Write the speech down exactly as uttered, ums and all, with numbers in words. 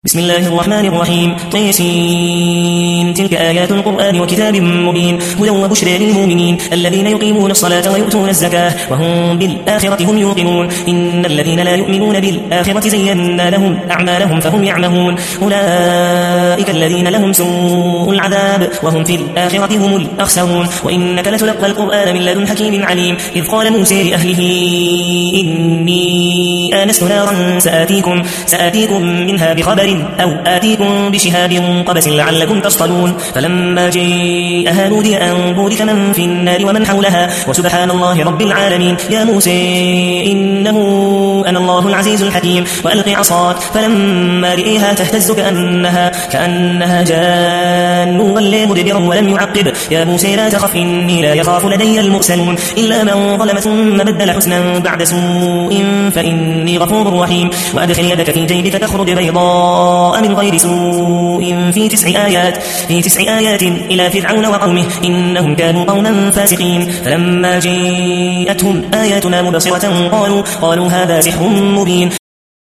بسم الله الرحمن الرحيم طيسين تلك آيات القرآن وكتاب مبين هدى وبشرى للمؤمنين الذين يقيمون الصلاة ويؤتون الزكاة وهم بالآخرة هم يوقنون إن الذين لا يؤمنون بالآخرة زينا لهم أعمالهم فهم يعمهون أولئك الذين لهم سوء العذاب وهم في الآخرة هم الأخسرون وإنك لتلقى القرآن من لدن حكيم عليم إذ قال موسى لأهله إني آنست نارا سآتيكم, سآتيكم منها بخبر أو آتيكم بشهاب قبس لعلكم تصطلون فلما جاءها نودي أن بورك من في النار ومن حولها وسبحان الله رب العالمين يا موسى إنه أنا الله العزيز الحكيم وألق عصاك فلما رئيها تهتز كأنها, كأنها جان ولى مدبرا ولم يعقب يا موسى لا تخف إني لا يخاف لدي المرسلون إلا من ظلم ثم بدل حسنا بعد سوء فإني غفور رحيم وأدخل يدك في جيبك تخرج بيضاء من غير سوء في تسع آيات في تسع آيات إلى فرعون وقومه إنهم كانوا قوما فاسقين فلما جاءتهم آياتنا مبصرة قالوا قالوا هذا سحر مبين